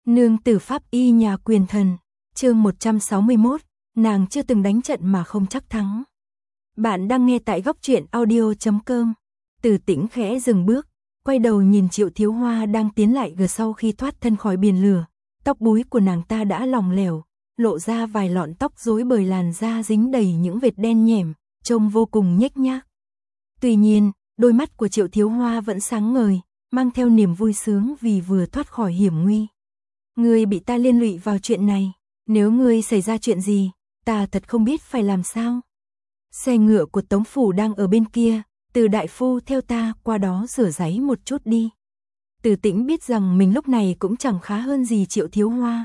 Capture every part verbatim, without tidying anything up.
Nương tử pháp y nhà quyền thần, chương một trăm sáu mươi mốt, nàng chưa từng đánh trận mà không chắc thắng. Bạn đang nghe tại góc truyện audio chấm com. Từ Tĩnh khẽ dừng bước, quay đầu nhìn Triệu Thiếu Hoa đang tiến lại gần sau khi thoát thân khỏi biển lửa. Tóc búi của nàng ta đã lỏng lẻo, lộ ra vài lọn tóc rối bời, làn da dính đầy những vệt đen nhẻm, trông vô cùng nhếch nhác. Tuy nhiên, đôi mắt của Triệu Thiếu Hoa vẫn sáng ngời, mang theo niềm vui sướng vì vừa thoát khỏi hiểm nguy. Ngươi bị ta liên lụy vào chuyện này, nếu ngươi xảy ra chuyện gì, ta thật không biết phải làm sao. Xe ngựa của Tống phủ đang ở bên kia, Từ đại phu theo ta qua đó rửa ráy một chút đi. Từ Tĩnh biết rằng mình lúc này cũng chẳng khá hơn gì Triệu Thiếu Hoa.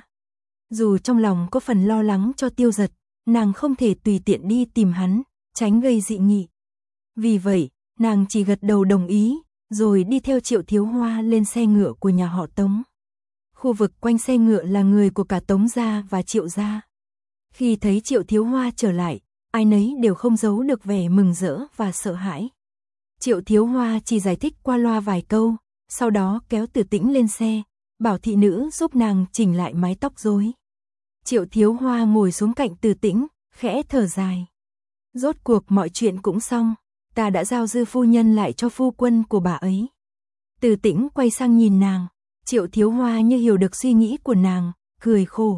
Dù trong lòng có phần lo lắng cho Tiêu Giật, nàng không thể tùy tiện đi tìm hắn, tránh gây dị nghị. Vì vậy, nàng chỉ gật đầu đồng ý, rồi đi theo Triệu Thiếu Hoa lên xe ngựa của nhà họ Tống. Khu vực quanh xe ngựa là người của cả Tống gia và Triệu gia. Khi thấy Triệu Thiếu Hoa trở lại, ai nấy đều không giấu được vẻ mừng rỡ và sợ hãi. Triệu Thiếu Hoa chỉ giải thích qua loa vài câu, sau đó kéo Từ Tĩnh lên xe, bảo thị nữ giúp nàng chỉnh lại mái tóc rối. Triệu Thiếu Hoa ngồi xuống cạnh Từ Tĩnh, khẽ thở dài. Rốt cuộc mọi chuyện cũng xong, ta đã giao Dư phu nhân lại cho phu quân của bà ấy. Từ Tĩnh quay sang nhìn nàng, Triệu Thiếu Hoa như hiểu được suy nghĩ của nàng, cười khổ.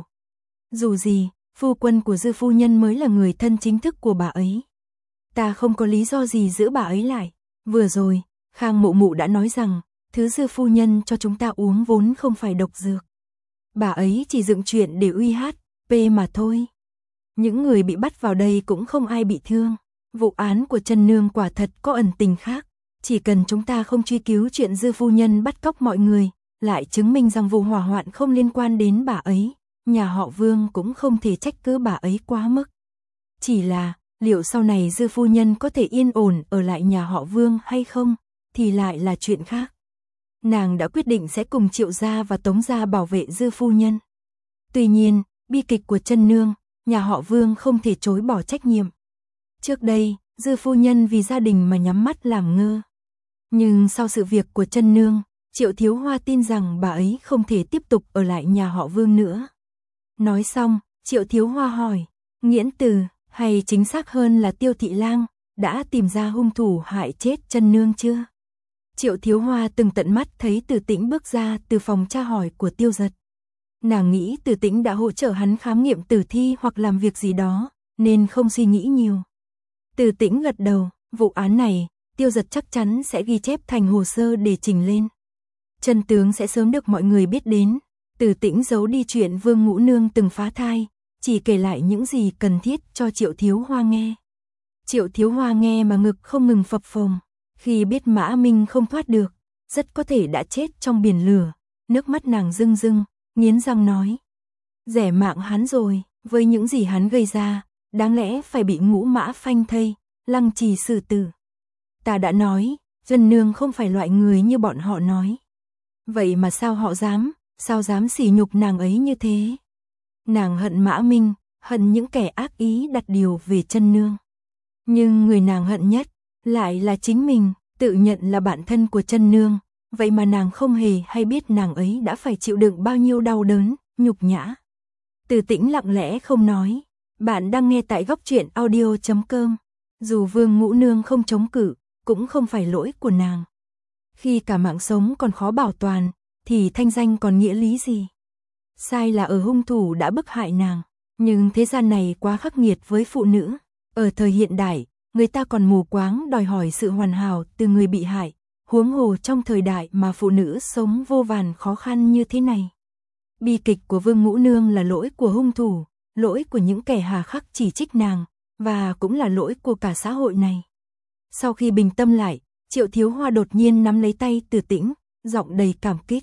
Dù gì, phu quân của Dư phu nhân mới là người thân chính thức của bà ấy. Ta không có lý do gì giữ bà ấy lại. Vừa rồi, Khang mụ mụ đã nói rằng, thứ Dư phu nhân cho chúng ta uống vốn không phải độc dược. Bà ấy chỉ dựng chuyện để uy hát, pê mà thôi. Những người bị bắt vào đây cũng không ai bị thương. Vụ án của Trân Nương quả thật có ẩn tình khác. Chỉ cần chúng ta không truy cứu chuyện Dư phu nhân bắt cóc mọi người, lại chứng minh rằng vụ hỏa hoạn không liên quan đến bà ấy, nhà họ Vương cũng không thể trách cứ bà ấy quá mức. Chỉ là, liệu sau này Dư phu nhân có thể yên ổn ở lại nhà họ Vương hay không, thì lại là chuyện khác. Nàng đã quyết định sẽ cùng Triệu gia và Tống gia bảo vệ Dư phu nhân. Tuy nhiên, bi kịch của Trân Nương, nhà họ Vương không thể chối bỏ trách nhiệm. Trước đây, Dư phu nhân vì gia đình mà nhắm mắt làm ngơ. Nhưng sau sự việc của Trân Nương, Triệu Thiếu Hoa tin rằng bà ấy không thể tiếp tục ở lại nhà họ Vương nữa. Nói xong, Triệu Thiếu Hoa hỏi, Nghiễn Từ, hay chính xác hơn là Tiêu Thị Lang, đã tìm ra hung thủ hại chết Trân Nương chưa? Triệu Thiếu Hoa từng tận mắt thấy Từ Tĩnh bước ra từ phòng tra hỏi của Tiêu Giật. Nàng nghĩ Từ Tĩnh đã hỗ trợ hắn khám nghiệm tử thi hoặc làm việc gì đó, nên không suy nghĩ nhiều. Từ Tĩnh gật đầu, vụ án này, Tiêu Giật chắc chắn sẽ ghi chép thành hồ sơ để trình lên. Chân tướng sẽ sớm được mọi người biết đến. Từ Tĩnh giấu đi chuyện Vương Ngũ Nương từng phá thai, chỉ kể lại những gì cần thiết cho Triệu Thiếu Hoa nghe. Triệu Thiếu Hoa nghe mà ngực không ngừng phập phồng, khi biết Mã Minh không thoát được, rất có thể đã chết trong biển lửa, nước mắt nàng rưng rưng, nghiến răng nói. Rẻ mạng hắn rồi, với những gì hắn gây ra, đáng lẽ phải bị Ngũ Mã phanh thây, lăng trì xử tử. Ta đã nói, Trân Nương không phải loại người như bọn họ nói. Vậy mà sao họ dám, sao dám sỉ nhục nàng ấy như thế? Nàng hận Mã Minh, hận những kẻ ác ý đặt điều về Trân Nương. Nhưng người nàng hận nhất, lại là chính mình, tự nhận là bạn thân của Trân Nương. Vậy mà nàng không hề hay biết nàng ấy đã phải chịu đựng bao nhiêu đau đớn, nhục nhã. Từ Tĩnh lặng lẽ không nói. Bạn đang nghe tại góc truyện audio chấm com. Dù Vương Ngũ Nương không chống cự, cũng không phải lỗi của nàng. Khi cả mạng sống còn khó bảo toàn, thì thanh danh còn nghĩa lý gì? Sai là ở hung thủ đã bức hại nàng, nhưng thế gian này quá khắc nghiệt với phụ nữ. Ở thời hiện đại, người ta còn mù quáng đòi hỏi sự hoàn hảo từ người bị hại, huống hồ trong thời đại mà phụ nữ sống vô vàn khó khăn như thế này. Bi kịch của Vương Ngũ Nương là lỗi của hung thủ, lỗi của những kẻ hà khắc chỉ trích nàng, và cũng là lỗi của cả xã hội này. Sau khi bình tâm lại, Triệu Thiếu Hoa đột nhiên nắm lấy tay Từ Tĩnh, giọng đầy cảm kích.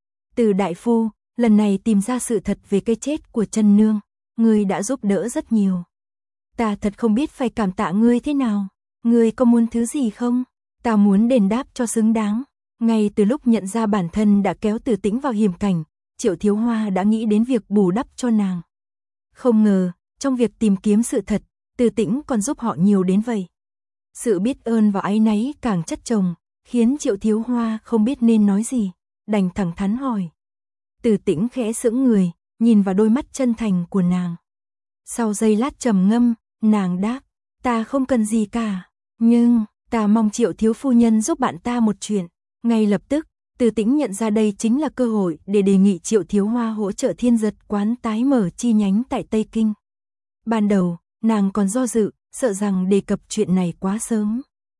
Từ đại phu, lần này tìm ra sự thật về cái chết của Trân Nương, ngươi đã giúp đỡ rất nhiều. Ta thật không biết phải cảm tạ ngươi thế nào. Ngươi có muốn thứ gì không? Ta muốn đền đáp cho xứng đáng. Ngay từ lúc nhận ra bản thân đã kéo Từ Tĩnh vào hiểm cảnh, Triệu Thiếu Hoa đã nghĩ đến việc bù đắp cho nàng. Không ngờ, trong việc tìm kiếm sự thật, Từ Tĩnh còn giúp họ nhiều đến vậy. Sự biết ơn và áy náy càng chất chồng, khiến Triệu Thiếu Hoa không biết nên nói gì, đành thẳng thắn hỏi. Từ Tĩnh khẽ sững người, nhìn vào đôi mắt chân thành của nàng. Sau giây lát trầm ngâm, nàng đáp, ta không cần gì cả, nhưng ta mong Triệu thiếu phu nhân giúp bạn ta một chuyện. Ngay lập tức, Từ Tĩnh nhận ra đây chính là cơ hội để đề nghị Triệu Thiếu Hoa hỗ trợ Thiên Giật quán tái mở chi nhánh tại Tây Kinh. Ban đầu, nàng còn do dự, sợ rằng đề cập chuyện này quá sớm.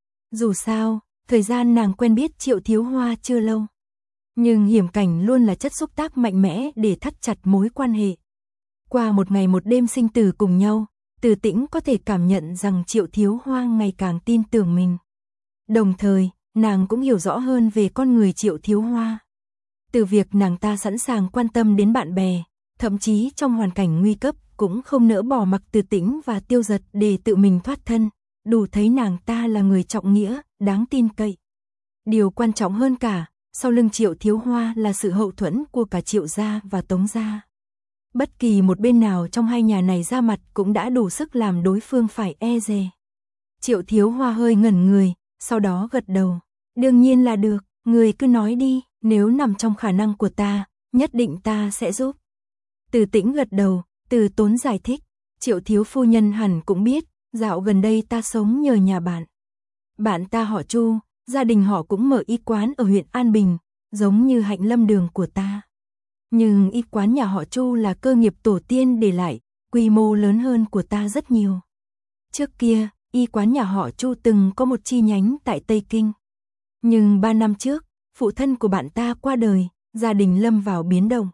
Dù sao, thời gian nàng quen biết Triệu Thiếu Hoa chưa lâu. Nhưng hiểm cảnh luôn là chất xúc tác mạnh mẽ để thắt chặt mối quan hệ. Qua một ngày một đêm sinh tử cùng nhau, Từ Tĩnh có thể cảm nhận rằng Triệu Thiếu Hoa ngày càng tin tưởng mình. Đồng thời, nàng cũng hiểu rõ hơn về con người Triệu Thiếu Hoa. Từ việc nàng ta sẵn sàng quan tâm đến bạn bè, thậm chí trong hoàn cảnh nguy cấp cũng không nỡ bỏ mặc Từ Tĩnh và Tiêu Giật để tự mình thoát thân, đủ thấy nàng ta là người trọng nghĩa, đáng tin cậy. Điều quan trọng hơn cả, sau lưng Triệu Thiếu Hoa là sự hậu thuẫn của cả Triệu gia và Tống gia. Bất kỳ một bên nào trong hai nhà này ra mặt cũng đã đủ sức làm đối phương phải e dè. Triệu Thiếu Hoa hơi ngẩn người, sau đó gật đầu. Đương nhiên là được, người cứ nói đi, nếu nằm trong khả năng của ta, nhất định ta sẽ giúp. Từ Tĩnh gật đầu, Từ Tốn giải thích, Triệu thiếu phu nhân hẳn cũng biết, dạo gần đây ta sống nhờ nhà bạn. Bạn ta họ Chu, gia đình họ cũng mở y quán ở huyện An Bình, giống như Hạnh Lâm Đường của ta. Nhưng y quán nhà họ Chu là cơ nghiệp tổ tiên để lại, quy mô lớn hơn của ta rất nhiều. Trước kia, y quán nhà họ Chu từng có một chi nhánh tại Tây Kinh. Nhưng ba năm trước, phụ thân của bạn ta qua đời, gia đình lâm vào biến động.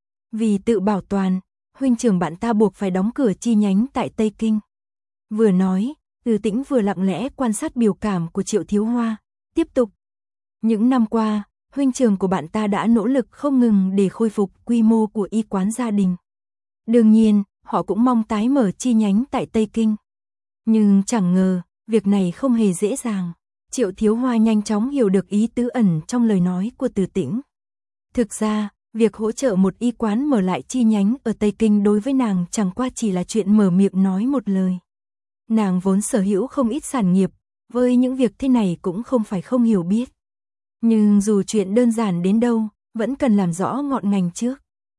Vì tự bảo toàn, huynh trưởng bạn ta buộc phải đóng cửa chi nhánh tại Tây Kinh. Vừa nói, Từ Tĩnh vừa lặng lẽ quan sát biểu cảm của Triệu Thiếu Hoa, tiếp tục. Những năm qua, huynh trưởng của bạn ta đã nỗ lực không ngừng để khôi phục quy mô của y quán gia đình. Đương nhiên, họ cũng mong tái mở chi nhánh tại Tây Kinh. Nhưng chẳng ngờ, việc này không hề dễ dàng. Triệu Thiếu Hoa nhanh chóng hiểu được ý tứ ẩn trong lời nói của Từ Tĩnh. Thực ra, việc hỗ trợ một y quán mở lại chi nhánh ở Tây Kinh đối với nàng chẳng qua chỉ là chuyện mở miệng nói một lời. Nàng vốn sở hữu không ít sản nghiệp, với những việc thế này cũng không phải không hiểu biết. Nhưng dù chuyện đơn giản đến đâu, vẫn cần làm rõ ngọn ngành trước.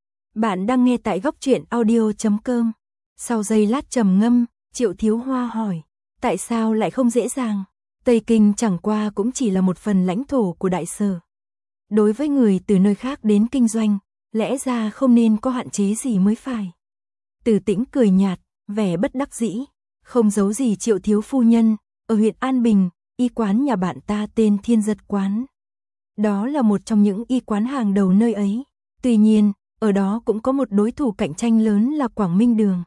Bạn đang nghe tại góc truyện audio chấm com. Sau giây lát trầm ngâm, Triệu Thiếu Hoa hỏi, tại sao lại không dễ dàng? Tây Kinh chẳng qua cũng chỉ là một phần lãnh thổ của Đại Sở. Đối với người từ nơi khác đến kinh doanh, lẽ ra không nên có hạn chế gì mới phải. Từ Tĩnh cười nhạt, vẻ bất đắc dĩ, không giấu gì Triệu thiếu phu nhân, ở huyện An Bình, y quán nhà bạn ta tên Thiên Giật quán. Đó là một trong những y quán hàng đầu nơi ấy. Tuy nhiên, ở đó cũng có một đối thủ cạnh tranh lớn là Quảng Minh Đường.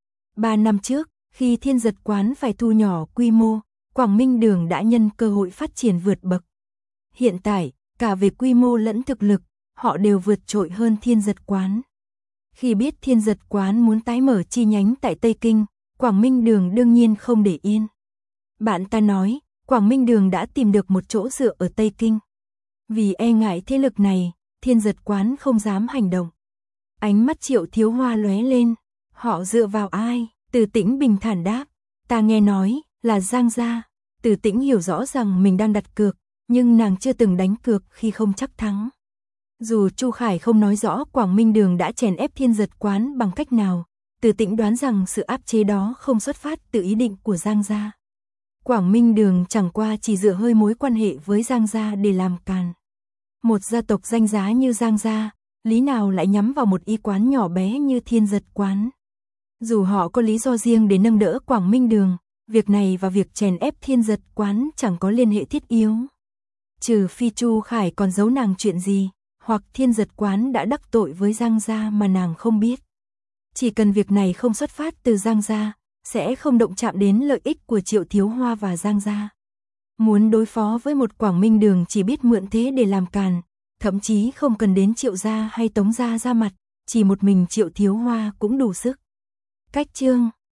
Ba năm trước, khi Thiên Giật quán phải thu nhỏ quy mô, Quảng Minh Đường đã nhân cơ hội phát triển vượt bậc. Hiện tại, cả về quy mô lẫn thực lực, họ đều vượt trội hơn Thiên Giật quán. Khi biết Thiên Giật quán muốn tái mở chi nhánh tại Tây Kinh, Quảng Minh Đường đương nhiên không để yên. Bạn ta nói, Quảng Minh Đường đã tìm được một chỗ dựa ở Tây Kinh. Vì e ngại thế lực này, Thiên Giật quán không dám hành động. Ánh mắt Triệu Thiếu Hoa lóe lên, họ dựa vào ai? Từ Tĩnh bình thản đáp, ta nghe nói là Giang gia. Từ Tĩnh hiểu rõ rằng mình đang đặt cược, nhưng nàng chưa từng đánh cược khi không chắc thắng. Dù Chu Khải không nói rõ Quảng Minh Đường đã chèn ép Thiên Giật quán bằng cách nào, Từ Tĩnh đoán rằng sự áp chế đó không xuất phát từ ý định của Giang gia. Quảng Minh Đường chẳng qua chỉ dựa hơi mối quan hệ với Giang gia để làm càn. Một gia tộc danh giá như Giang gia, lý nào lại nhắm vào một y quán nhỏ bé như Thiên Giật quán. Dù họ có lý do riêng để nâng đỡ Quảng Minh Đường, việc này và việc chèn ép Thiên Giật quán chẳng có liên hệ thiết yếu. Trừ phi Chu Khải còn giấu nàng chuyện gì, hoặc Thiên Giật quán đã đắc tội với Giang gia mà nàng không biết. Chỉ cần việc này không xuất phát từ Giang gia, sẽ không động chạm đến lợi ích của Triệu Thiếu Hoa và Giang gia. Muốn đối phó với một Quảng Minh Đường chỉ biết mượn thế để làm càn, thậm chí không cần đến Triệu gia hay Tống gia ra mặt, chỉ một mình Triệu Thiếu Hoa cũng đủ sức. Cách chương